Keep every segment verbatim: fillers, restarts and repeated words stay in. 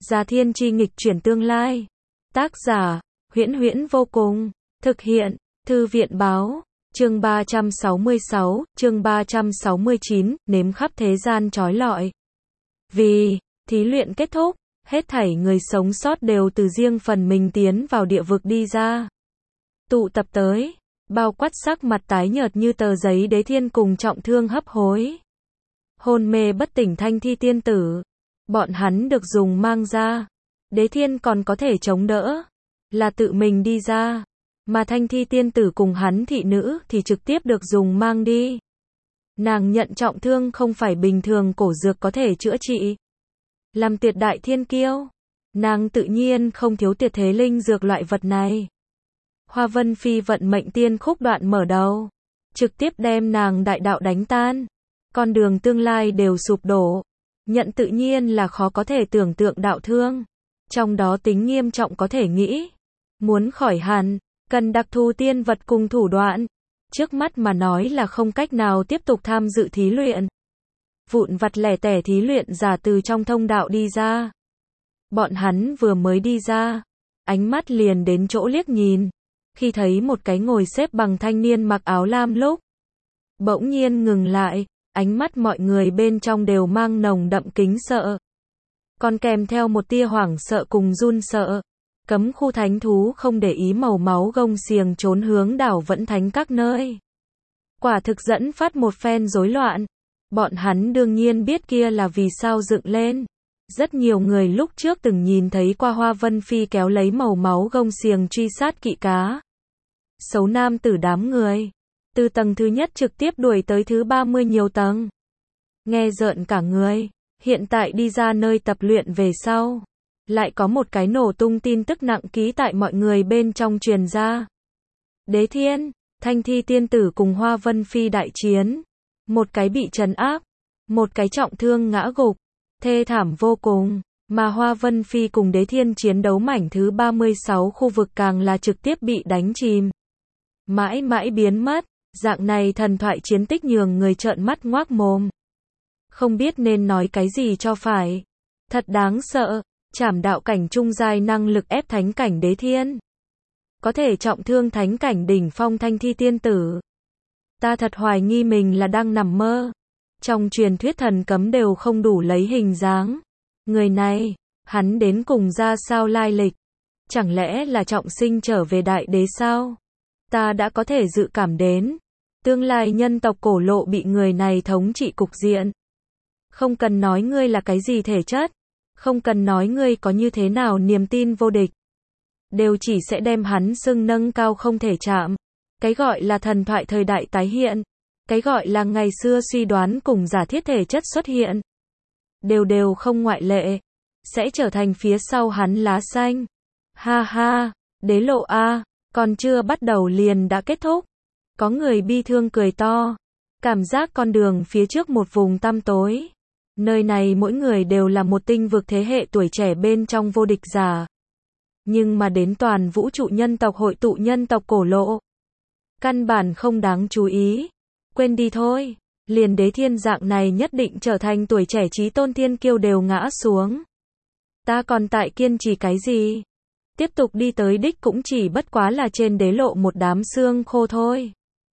Gia Thiên Chi nghịch chuyển tương lai. Tác giả, Huyễn Huyễn vô cùng. Thực hiện, Thư viện báo. Chương ba trăm sáu mươi sáu, chương ba trăm sáu mươi chín, nếm khắp thế gian trói lọi. Vì, thí luyện kết thúc, hết thảy người sống sót đều từ riêng phần mình tiến vào địa vực đi ra. Tụ tập tới, bao quát sắc mặt tái nhợt như tờ giấy Đế Thiên cùng trọng thương hấp hối. Hôn mê bất tỉnh Thanh Thi tiên tử. Bọn hắn được dùng mang ra. Đế Thiên còn có thể chống đỡ. Là tự mình đi ra. Mà Thanh Thi tiên tử cùng hắn thị nữ thì trực tiếp được dùng mang đi. Nàng nhận trọng thương không phải bình thường cổ dược có thể chữa trị. Làm tuyệt đại thiên kiêu. Nàng tự nhiên không thiếu tuyệt thế linh dược loại vật này. Hoa Vân Phi vận mệnh tiên khúc đoạn mở đầu. Trực tiếp đem nàng đại đạo đánh tan. Con đường tương lai đều sụp đổ. Nhận tự nhiên là khó có thể tưởng tượng đạo thương. Trong đó tính nghiêm trọng có thể nghĩ. Muốn khỏi hẳn, cần đặc thù tiên vật cùng thủ đoạn. Trước mắt mà nói là không cách nào tiếp tục tham dự thí luyện. Vụn vặt lẻ tẻ thí luyện giả từ trong thông đạo đi ra. Bọn hắn vừa mới đi ra. Ánh mắt liền đến chỗ liếc nhìn. Khi thấy một cái ngồi xếp bằng thanh niên mặc áo lam lúc. Bỗng nhiên ngừng lại. Ánh mắt mọi người bên trong đều mang nồng đậm kính sợ. Còn kèm theo một tia hoảng sợ cùng run sợ. Cấm khu thánh thú không để ý màu máu gông xiềng trốn hướng đảo Vẫn Thánh các nơi. Quả thực dẫn phát một phen rối loạn. Bọn hắn đương nhiên biết kia là vì sao dựng lên. Rất nhiều người lúc trước từng nhìn thấy qua Hoa Vân Phi kéo lấy màu máu gông xiềng truy sát kỵ cá. Xấu nam tử đám người. Từ tầng thứ nhất trực tiếp đuổi tới thứ ba mươi nhiều tầng. Nghe rợn cả người. Hiện tại đi ra nơi tập luyện về sau. Lại có một cái nổ tung tin tức nặng ký tại mọi người bên trong truyền ra. Đế Thiên, Thanh Thi tiên tử cùng Hoa Vân Phi đại chiến. Một cái bị trấn áp. Một cái trọng thương ngã gục. Thê thảm vô cùng. Mà Hoa Vân Phi cùng Đế Thiên chiến đấu mảnh thứ ba mươi sáu khu vực càng là trực tiếp bị đánh chìm. Mãi mãi biến mất. Dạng này thần thoại chiến tích nhường người trợn mắt ngoác mồm. Không biết nên nói cái gì cho phải. Thật đáng sợ. Trảm đạo cảnh trung giai năng lực ép thánh cảnh Đế Thiên. Có thể trọng thương thánh cảnh đỉnh phong Thanh Thi tiên tử. Ta thật hoài nghi mình là đang nằm mơ. Trong truyền thuyết thần cấm đều không đủ lấy hình dáng. Người này, hắn đến cùng ra sao lai lịch? Chẳng lẽ là trọng sinh trở về đại đế sao? Ta đã có thể dự cảm đến. Tương lai nhân tộc cổ lộ bị người này thống trị cục diện. Không cần nói ngươi là cái gì thể chất. Không cần nói ngươi có như thế nào niềm tin vô địch. Đều chỉ sẽ đem hắn xưng nâng cao không thể chạm. Cái gọi là thần thoại thời đại tái hiện. Cái gọi là ngày xưa suy đoán cùng giả thiết thể chất xuất hiện. Đều đều không ngoại lệ. Sẽ trở thành phía sau hắn lá xanh. Ha ha, đế lộ a, còn chưa bắt đầu liền đã kết thúc. Có người bi thương cười to. Cảm giác con đường phía trước một vùng tăm tối. Nơi này mỗi người đều là một tinh vực thế hệ tuổi trẻ bên trong vô địch giả. Nhưng mà đến toàn vũ trụ nhân tộc hội tụ nhân tộc cổ lộ. Căn bản không đáng chú ý. Quên đi thôi. Liền Đế Thiên dạng này nhất định trở thành tuổi trẻ chí tôn thiên kiêu đều ngã xuống. Ta còn tại kiên trì cái gì? Tiếp tục đi tới đích cũng chỉ bất quá là trên đế lộ một đám xương khô thôi.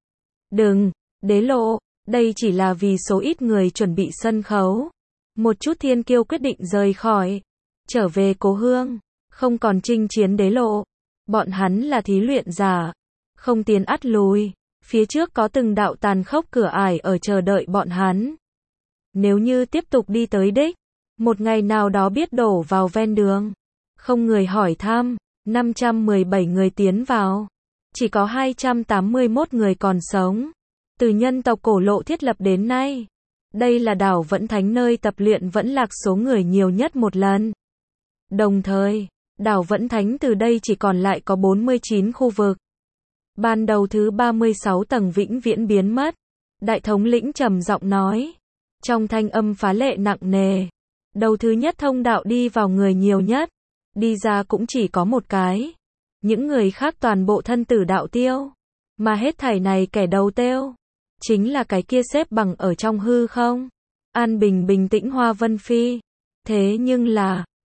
Đừng, đế lộ, đây chỉ là vì số ít người chuẩn bị sân khấu. Một chút thiên kiêu quyết định rời khỏi. Trở về cố hương. Không còn chinh chiến đế lộ. Bọn hắn là thí luyện giả. Không tiến ắt lùi. Phía trước có từng đạo tàn khốc cửa ải ở chờ đợi bọn hắn. Nếu như tiếp tục đi tới đích. Một ngày nào đó biết đổ vào ven đường. Không người hỏi thăm. năm trăm mười bảy người tiến vào. Chỉ có hai trăm tám mươi mốt người còn sống. Từ nhân tộc cổ lộ thiết lập đến nay. Đây là đảo Vẫn Thánh nơi tập luyện vẫn lạc số người nhiều nhất một lần. Đồng thời, đảo Vẫn Thánh từ đây chỉ còn lại có bốn mươi chín khu vực. Ban đầu thứ ba mươi sáu tầng vĩnh viễn biến mất. Đại thống lĩnh trầm giọng nói. Trong thanh âm phá lệ nặng nề. Đầu thứ nhất thông đạo đi vào người nhiều nhất. Đi ra cũng chỉ có một cái. Những người khác toàn bộ thân tử đạo tiêu. Mà hết thảy này kẻ đầu tiêu. Chính là cái kia xếp bằng ở trong hư không. An bình bình tĩnh Hoa Vân Phi. Thế nhưng là,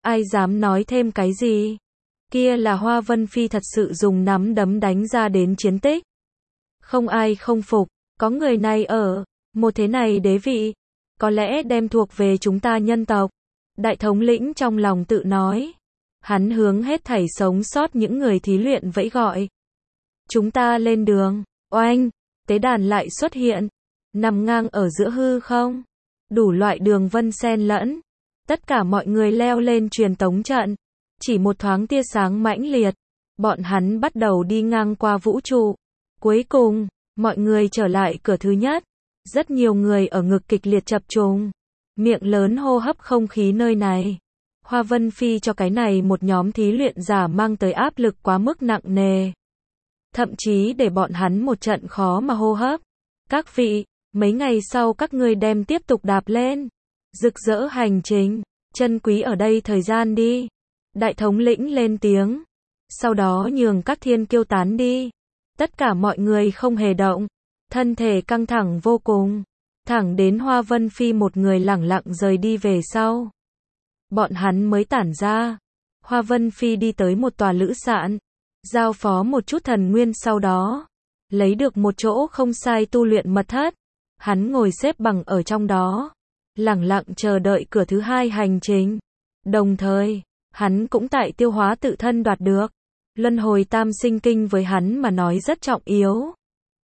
Ai dám nói thêm cái gì? Kia là Hoa Vân Phi thật sự dùng nắm đấm đánh ra đến chiến tích. Không ai không phục, có người này ở, một thế này đế vị, có lẽ đem thuộc về chúng ta nhân tộc. Đại thống lĩnh trong lòng tự nói. Hắn hướng hết thảy sống sót những người thí luyện vẫy gọi. Chúng ta lên đường, oanh, tế đàn lại xuất hiện, nằm ngang ở giữa hư không. Đủ loại đường vân xen lẫn. Tất cả mọi người leo lên truyền tống trận. Chỉ một thoáng tia sáng mãnh liệt. Bọn hắn bắt đầu đi ngang qua vũ trụ. Cuối cùng, mọi người trở lại cửa thứ nhất. Rất nhiều người ở ngực kịch liệt chập trùng. Miệng lớn hô hấp không khí nơi này. Hoa Vân Phi cho cái này một nhóm thí luyện giả mang tới áp lực quá mức nặng nề. Thậm chí để bọn hắn một trận khó mà hô hấp. Các vị, mấy ngày sau các ngươi đem tiếp tục đạp lên. Rực rỡ hành trình, chân quý ở đây thời gian đi. Đại thống lĩnh lên tiếng. Sau đó nhường các thiên kiêu tán đi. Tất cả mọi người không hề động. Thân thể căng thẳng vô cùng. Thẳng đến Hoa Vân Phi một người lẳng lặng rời đi về sau. Bọn hắn mới tản ra. Hoa Vân Phi đi tới một tòa lữ sạn. Giao phó một chút thần nguyên sau đó. Lấy được một chỗ không sai tu luyện mật thất. Hắn ngồi xếp bằng ở trong đó. Lẳng lặng chờ đợi cửa thứ hai hành trình. Đồng thời, hắn cũng tại tiêu hóa tự thân đoạt được. Luân hồi tam sinh kinh với hắn mà nói rất trọng yếu.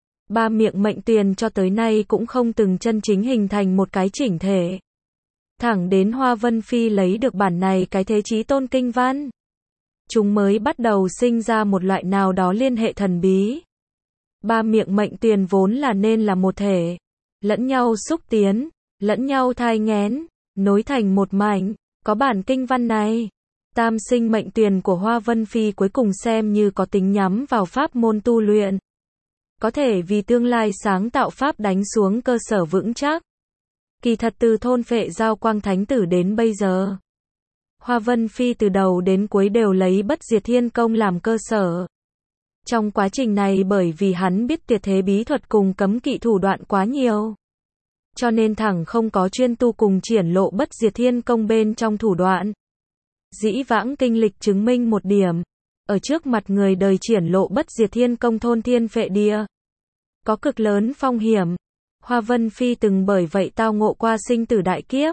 Ba miệng mệnh tuyền cho tới nay cũng không từng chân chính hình thành một cái chỉnh thể. Thẳng đến Hoa Vân Phi lấy được bản này cái thế chí tôn kinh văn. Chúng mới bắt đầu sinh ra một loại nào đó liên hệ thần bí. Ba miệng mệnh tuyền vốn là nên là một thể. Lẫn nhau xúc tiến, lẫn nhau thai nghén, nối thành một mảnh. Có bản kinh văn này. Tam sinh mệnh tuyền của Hoa Vân Phi cuối cùng xem như có tính nhắm vào pháp môn tu luyện. Có thể vì tương lai sáng tạo pháp đánh xuống cơ sở vững chắc. Kỳ thật từ thôn phệ giao quang thánh tử đến bây giờ. Hoa Vân Phi từ đầu đến cuối đều lấy bất diệt thiên công làm cơ sở. Trong quá trình này bởi vì hắn biết tuyệt thế bí thuật cùng cấm kỵ thủ đoạn quá nhiều. Cho nên thẳng không có chuyên tu cùng triển lộ bất diệt thiên công bên trong thủ đoạn. Dĩ vãng kinh lịch chứng minh một điểm. Ở trước mặt người đời triển lộ bất diệt thiên công thôn thiên phệ địa. Có cực lớn phong hiểm. Hoa Vân Phi từng bởi vậy tao ngộ qua sinh tử đại kiếp.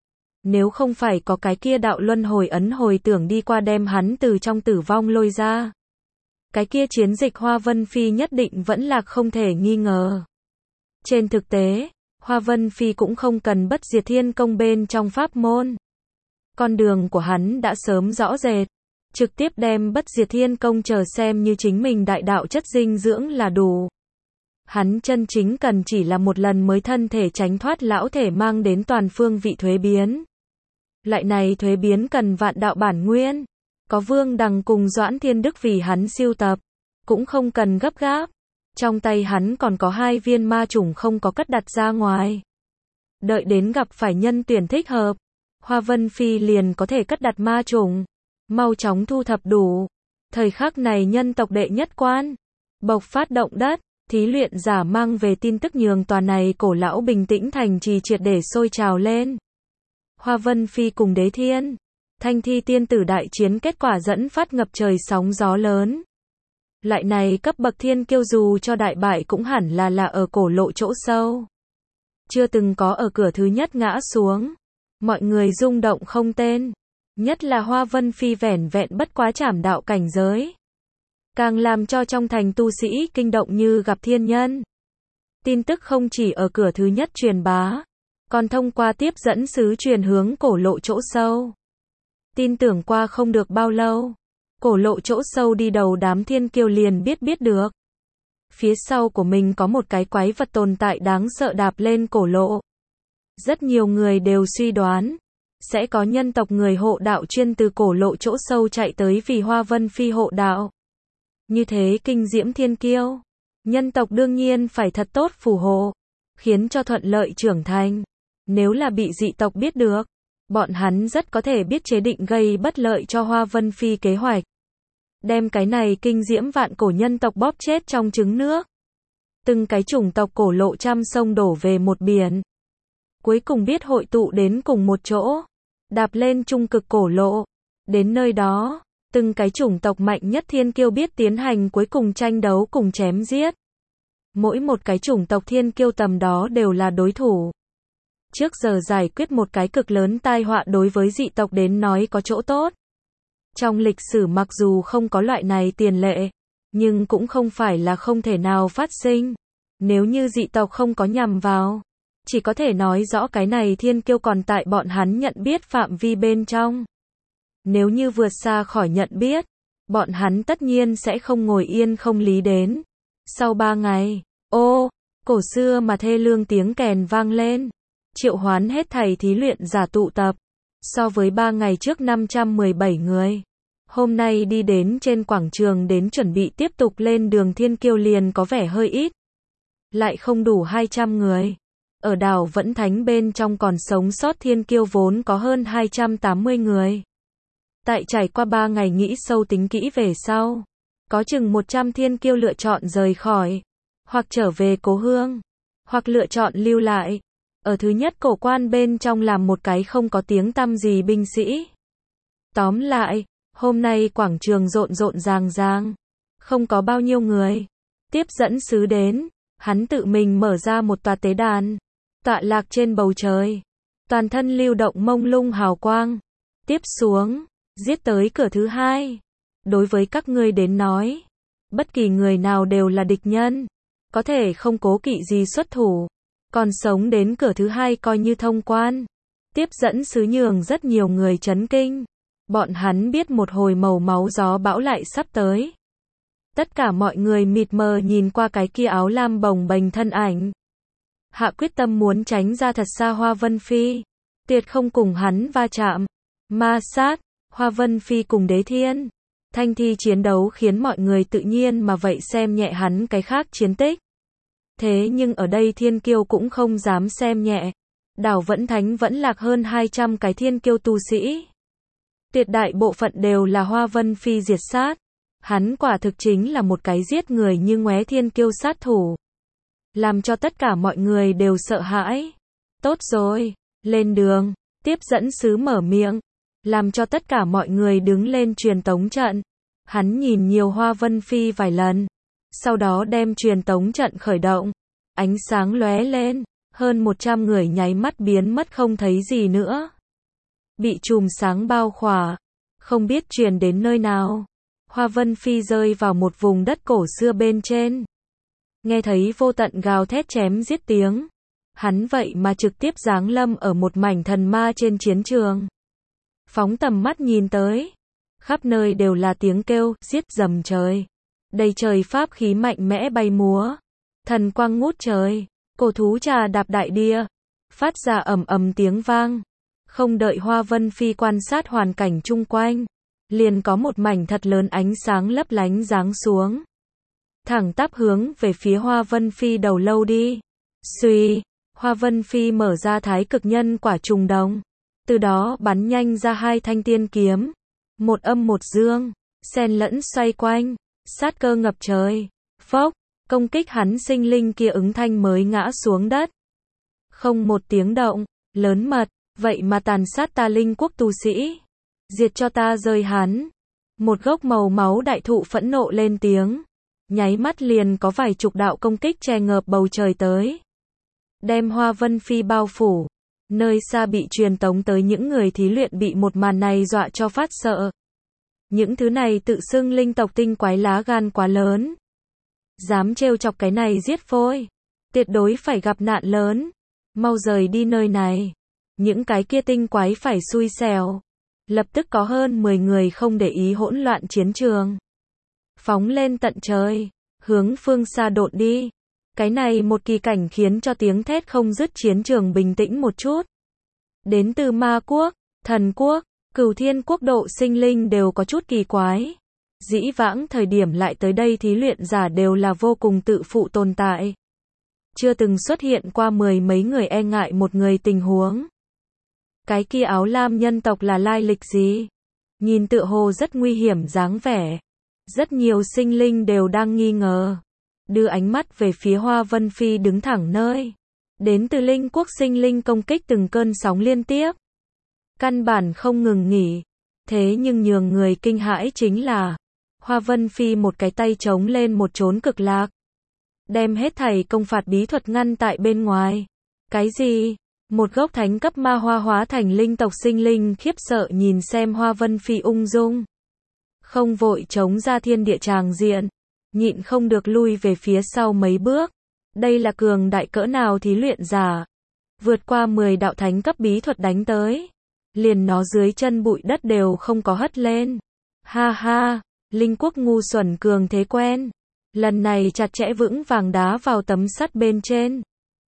Nếu không phải có cái kia đạo luân hồi ấn hồi tưởng đi qua đem hắn từ trong tử vong lôi ra. Cái kia chiến dịch Hoa Vân Phi nhất định vẫn là không thể nghi ngờ. Trên thực tế, Hoa Vân Phi cũng không cần bất diệt thiên công bên trong pháp môn. Con đường của hắn đã sớm rõ rệt. Trực tiếp đem bất diệt thiên công chờ xem như chính mình đại đạo chất dinh dưỡng là đủ. Hắn chân chính cần chỉ là một lần mới thân thể tránh thoát lão thể mang đến toàn phương vị thuế biến. Lại này thuế biến cần vạn đạo bản nguyên. Có Vương Đằng cùng Doãn Thiên Đức vì hắn siêu tập. Cũng không cần gấp gáp. Trong tay hắn còn có hai viên ma chủng không có cất đặt ra ngoài. Đợi đến gặp phải nhân tuyển thích hợp. Hoa Vân Phi liền có thể cất đặt ma chủng. Mau chóng thu thập đủ. Thời khắc này nhân tộc đệ nhất quan. Bộc phát động đất. Thí luyện giả mang về tin tức nhường tòa này cổ lão bình tĩnh thành trì triệt để sôi trào lên. Hoa Vân Phi cùng Đế Thiên, Thanh Thi tiên tử đại chiến kết quả dẫn phát ngập trời sóng gió lớn. Lại này cấp bậc thiên kiêu dù cho đại bại cũng hẳn là là ở cổ lộ chỗ sâu. Chưa từng có ở cửa thứ nhất ngã xuống. Mọi người rung động không tên. Nhất là Hoa Vân Phi vẻn vẹn bất quá trảm đạo cảnh giới. Càng làm cho trong thành tu sĩ kinh động như gặp thiên nhân. Tin tức không chỉ ở cửa thứ nhất truyền bá, còn thông qua tiếp dẫn sứ truyền hướng cổ lộ chỗ sâu. Tin tưởng qua không được bao lâu, cổ lộ chỗ sâu đi đầu đám thiên kiêu liền biết biết được. Phía sau của mình có một cái quái vật tồn tại đáng sợ đạp lên cổ lộ. Rất nhiều người đều suy đoán, sẽ có nhân tộc người hộ đạo chuyên từ cổ lộ chỗ sâu chạy tới vì Hoa Vân Phi hộ đạo. Như thế kinh diễm thiên kiêu, nhân tộc đương nhiên phải thật tốt phù hộ, khiến cho thuận lợi trưởng thành. Nếu là bị dị tộc biết được, bọn hắn rất có thể biết chế định gây bất lợi cho Hoa Vân Phi kế hoạch. Đem cái này kinh diễm vạn cổ nhân tộc bóp chết trong trứng nước. Từng cái chủng tộc cổ lộ trăm sông đổ về một biển. Cuối cùng biết hội tụ đến cùng một chỗ. Đạp lên trung cực cổ lộ. Đến nơi đó, từng cái chủng tộc mạnh nhất thiên kiêu biết tiến hành cuối cùng tranh đấu cùng chém giết. Mỗi một cái chủng tộc thiên kiêu tầm đó đều là đối thủ. Trước giờ giải quyết một cái cực lớn tai họa đối với dị tộc đến nói có chỗ tốt. Trong lịch sử mặc dù không có loại này tiền lệ, nhưng cũng không phải là không thể nào phát sinh. Nếu như dị tộc không có nhằm vào, chỉ có thể nói rõ cái này thiên kiêu còn tại bọn hắn nhận biết phạm vi bên trong. Nếu như vượt xa khỏi nhận biết, bọn hắn tất nhiên sẽ không ngồi yên không lý đến. Sau ba ngày, ô, cổ xưa mà thê lương tiếng kèn vang lên, triệu hoán hết thảy thí luyện giả tụ tập. So với ba ngày trước năm trăm mười bảy người, hôm nay đi đến trên quảng trường đến chuẩn bị tiếp tục lên đường thiên kiêu liền có vẻ hơi ít. Lại không đủ hai trăm người. Ở đảo Vẫn Thánh bên trong còn sống sót thiên kiêu vốn có hơn hai trăm tám mươi người. Tại trải qua ba ngày nghĩ sâu tính kỹ về sau, có chừng một trăm thiên kiêu lựa chọn rời khỏi, hoặc trở về cố hương, hoặc lựa chọn lưu lại. Ở thứ nhất cổ quan bên trong làm một cái không có tiếng tăm gì binh sĩ. Tóm lại, hôm nay quảng trường rộn rộn ràng ràng, không có bao nhiêu người. Tiếp dẫn sứ đến, hắn tự mình mở ra một tòa tế đàn, tọa lạc trên bầu trời, toàn thân lưu động mông lung hào quang. Tiếp xuống, giết tới cửa thứ hai. Đối với các ngươi đến nói, bất kỳ người nào đều là địch nhân, có thể không cố kỵ gì xuất thủ, còn sống đến cửa thứ hai coi như thông quan. Tiếp dẫn sứ nhường rất nhiều người chấn kinh. Bọn hắn biết một hồi màu máu gió bão lại sắp tới. Tất cả mọi người mịt mờ nhìn qua cái kia áo lam bồng bềnh thân ảnh. Hạ quyết tâm muốn tránh ra thật xa Hoa Vân Phi, tuyệt không cùng hắn va chạm. Ma sát, Hoa Vân Phi cùng Đế Thiên, Thanh Thi chiến đấu khiến mọi người tự nhiên mà vậy xem nhẹ hắn cái khác chiến tích. Thế nhưng ở đây thiên kiêu cũng không dám xem nhẹ. Đảo Vẫn Thánh vẫn lạc hơn hai trăm cái thiên kiêu tu sĩ. Tuyệt đại bộ phận đều là Hoa Vân Phi diệt sát. Hắn quả thực chính là một cái giết người như ngoé thiên kiêu sát thủ. Làm cho tất cả mọi người đều sợ hãi. Tốt rồi, lên đường. Tiếp dẫn sứ mở miệng, làm cho tất cả mọi người đứng lên truyền tống trận. Hắn nhìn nhiều Hoa Vân Phi vài lần, sau đó đem truyền tống trận khởi động. Ánh sáng lóe lên, hơn một trăm người nháy mắt biến mất không thấy gì nữa. Bị chùm sáng bao khỏa, không biết truyền đến nơi nào. Hoa Vân Phi rơi vào một vùng đất cổ xưa bên trên. Nghe thấy vô tận gào thét chém giết tiếng. Hắn vậy mà trực tiếp giáng lâm ở một mảnh thần ma trên chiến trường. Phóng tầm mắt nhìn tới, khắp nơi đều là tiếng kêu, giết dầm trời. Đầy trời pháp khí mạnh mẽ bay múa. Thần quang ngút trời, cổ thú trà đạp đại địa, phát ra ầm ầm tiếng vang. Không đợi Hoa Vân Phi quan sát hoàn cảnh chung quanh, liền có một mảnh thật lớn ánh sáng lấp lánh giáng xuống. Thẳng tắp hướng về phía Hoa Vân Phi đầu lâu đi. Xuy, Hoa Vân Phi mở ra thái cực nhân quả trùng đồng. Từ đó bắn nhanh ra hai thanh tiên kiếm. Một âm một dương, xen lẫn xoay quanh, sát cơ ngập trời. Phốc, công kích hắn sinh linh kia ứng thanh mới ngã xuống đất. Không một tiếng động, lớn mật, vậy mà tàn sát ta linh quốc tu sĩ. Diệt cho ta rơi hắn. Một gốc màu máu đại thụ phẫn nộ lên tiếng. Nháy mắt liền có vài chục đạo công kích che ngợp bầu trời tới. Đem Hoa Vân Phi bao phủ. Nơi xa bị truyền tống tới những người thí luyện bị một màn này dọa cho phát sợ. Những thứ này tự xưng linh tộc tinh quái lá gan quá lớn. Dám trêu chọc cái này giết phôi. Tuyệt đối phải gặp nạn lớn. Mau rời đi nơi này. Những cái kia tinh quái phải xui xẻo. Lập tức có hơn mười người không để ý hỗn loạn chiến trường. Phóng lên tận trời. Hướng phương xa độn đi. Cái này một kỳ cảnh khiến cho tiếng thét không dứt chiến trường bình tĩnh một chút. Đến từ ma quốc, thần quốc, cửu thiên quốc độ sinh linh đều có chút kỳ quái. Dĩ vãng thời điểm lại tới đây thí luyện giả đều là vô cùng tự phụ tồn tại. Chưa từng xuất hiện qua mười mấy người e ngại một người tình huống. Cái kia áo lam nhân tộc là lai lịch gì? Nhìn tựa hồ rất nguy hiểm dáng vẻ. Rất nhiều sinh linh đều đang nghi ngờ. Đưa ánh mắt về phía Hoa Vân Phi đứng thẳng nơi. Đến từ linh quốc sinh linh công kích từng cơn sóng liên tiếp. Căn bản không ngừng nghỉ. Thế nhưng nhường người kinh hãi chính là, Hoa Vân Phi một cái tay chống lên một chốn cực lạc, đem hết thảy công phạt bí thuật ngăn tại bên ngoài. Cái gì? Một gốc thánh cấp ma hoa hóa thành linh tộc sinh linh khiếp sợ nhìn xem Hoa Vân Phi ung dung. Không vội chống ra thiên địa tràng diện, nhịn không được lui về phía sau mấy bước. Đây là cường đại cỡ nào thí luyện giả. Vượt qua mười đạo thánh cấp bí thuật đánh tới. Liền nó dưới chân bụi đất đều không có hất lên. Ha ha, linh quốc ngu xuẩn cường thế quen. Lần này chặt chẽ vững vàng đá vào tấm sắt bên trên.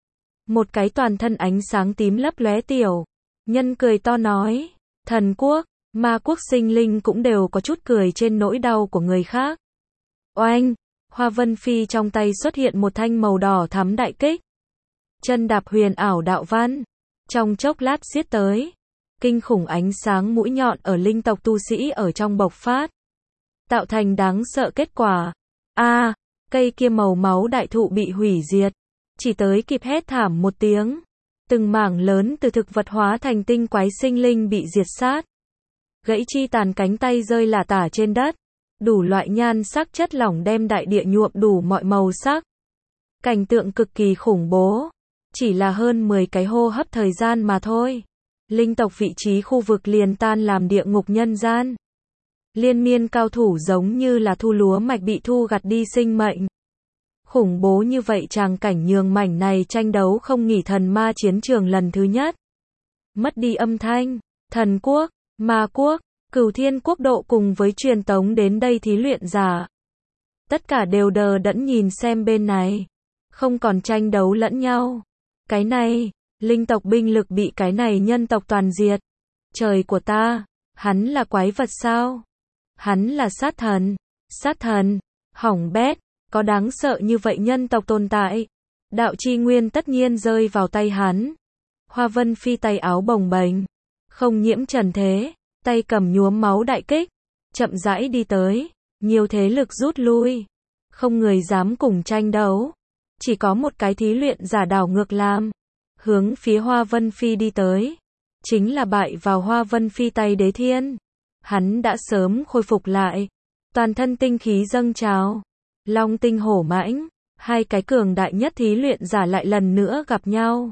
Một cái toàn thân ánh sáng tím lấp lóe tiểu nhân cười to nói, thần quốc, ma quốc sinh linh cũng đều có chút cười trên nỗi đau của người khác. Oanh, Hoa Vân Phi trong tay xuất hiện một thanh màu đỏ thắm đại kích. Chân đạp huyền ảo đạo văn, trong chốc lát xiết tới. Kinh khủng ánh sáng mũi nhọn ở linh tộc tu sĩ ở trong bộc phát. Tạo thành đáng sợ kết quả. A, à, cây kia màu máu đại thụ bị hủy diệt. Chỉ tới kịp hét thảm một tiếng. Từng mảng lớn từ thực vật hóa thành tinh quái sinh linh bị diệt sát. Gãy chi tàn cánh tay rơi lả tả trên đất. Đủ loại nhan sắc chất lỏng đem đại địa nhuộm đủ mọi màu sắc. Cảnh tượng cực kỳ khủng bố. Chỉ là hơn mười cái hô hấp thời gian mà thôi. Linh tộc vị trí khu vực liền tan làm địa ngục nhân gian. Liên miên cao thủ giống như là thu lúa mạch bị thu gặt đi sinh mệnh. Khủng bố như vậy tràng cảnh nhường mảnh này tranh đấu không nghỉ thần ma chiến trường lần thứ nhất. Mất đi âm thanh, thần quốc, ma quốc, cửu thiên quốc độ cùng với truyền tống đến đây thí luyện giả. Tất cả đều đờ đẫn nhìn xem bên này. Không còn tranh đấu lẫn nhau. Cái này, linh tộc binh lực bị cái này nhân tộc toàn diệt. Trời của ta, hắn là quái vật sao? Hắn là sát thần. Sát thần, hỏng bét, có đáng sợ như vậy nhân tộc tồn tại. Đạo chi nguyên tất nhiên rơi vào tay hắn. Hoa Vân Phi tay áo bồng bềnh, không nhiễm trần thế, tay cầm nhuốm máu đại kích, chậm rãi đi tới, nhiều thế lực rút lui. Không người dám cùng tranh đấu. Chỉ có một cái thí luyện giả đảo ngược làm. Hướng phía Hoa Vân Phi đi tới. Chính là bại vào Hoa Vân Phi tay Đế Thiên. Hắn đã sớm khôi phục lại. Toàn thân tinh khí dâng trào. Long tinh hổ mãnh. Hai cái cường đại nhất thí luyện giả lại lần nữa gặp nhau.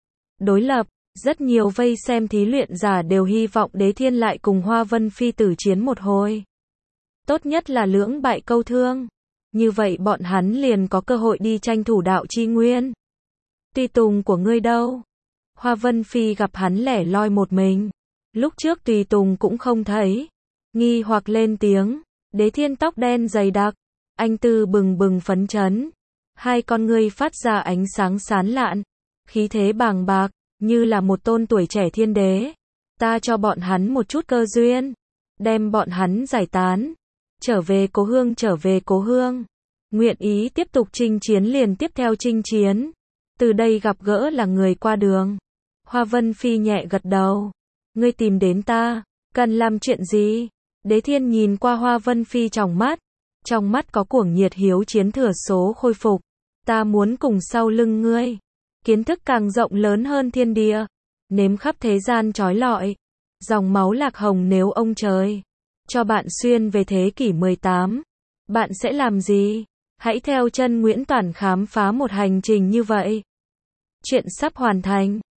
Đối lập, rất nhiều vây xem thí luyện giả đều hy vọng Đế Thiên lại cùng Hoa Vân Phi tử chiến một hồi. Tốt nhất là lưỡng bại câu thương. Như vậy bọn hắn liền có cơ hội đi tranh thủ đạo chi nguyên. Tùy tùng của ngươi đâu? Hoa Vân Phi gặp hắn lẻ loi một mình. Lúc trước tùy tùng cũng không thấy. Nghi hoặc lên tiếng. Đế Thiên tóc đen dày đặc. Anh tư bừng bừng phấn chấn. Hai con ngươi phát ra ánh sáng sán lạn. Khí thế bàng bạc, như là một tôn tuổi trẻ thiên đế. Ta cho bọn hắn một chút cơ duyên. Đem bọn hắn giải tán. Trở về cố hương trở về cố hương. Nguyện ý tiếp tục chinh chiến liền tiếp theo chinh chiến. Từ đây gặp gỡ là người qua đường. Hoa Vân Phi nhẹ gật đầu. Ngươi tìm đến ta, cần làm chuyện gì? Đế Thiên nhìn qua Hoa Vân Phi trong mắt. Trong mắt có cuồng nhiệt hiếu chiến thừa số khôi phục. Ta muốn cùng sau lưng ngươi. Kiến thức càng rộng lớn hơn thiên địa. Nếm khắp thế gian trói lọi. Dòng máu lạc hồng nếu ông trời cho bạn xuyên về thế kỷ mười tám. Bạn sẽ làm gì? Hãy theo chân Nguyễn Toản khám phá một hành trình như vậy. Chuyện sắp hoàn thành.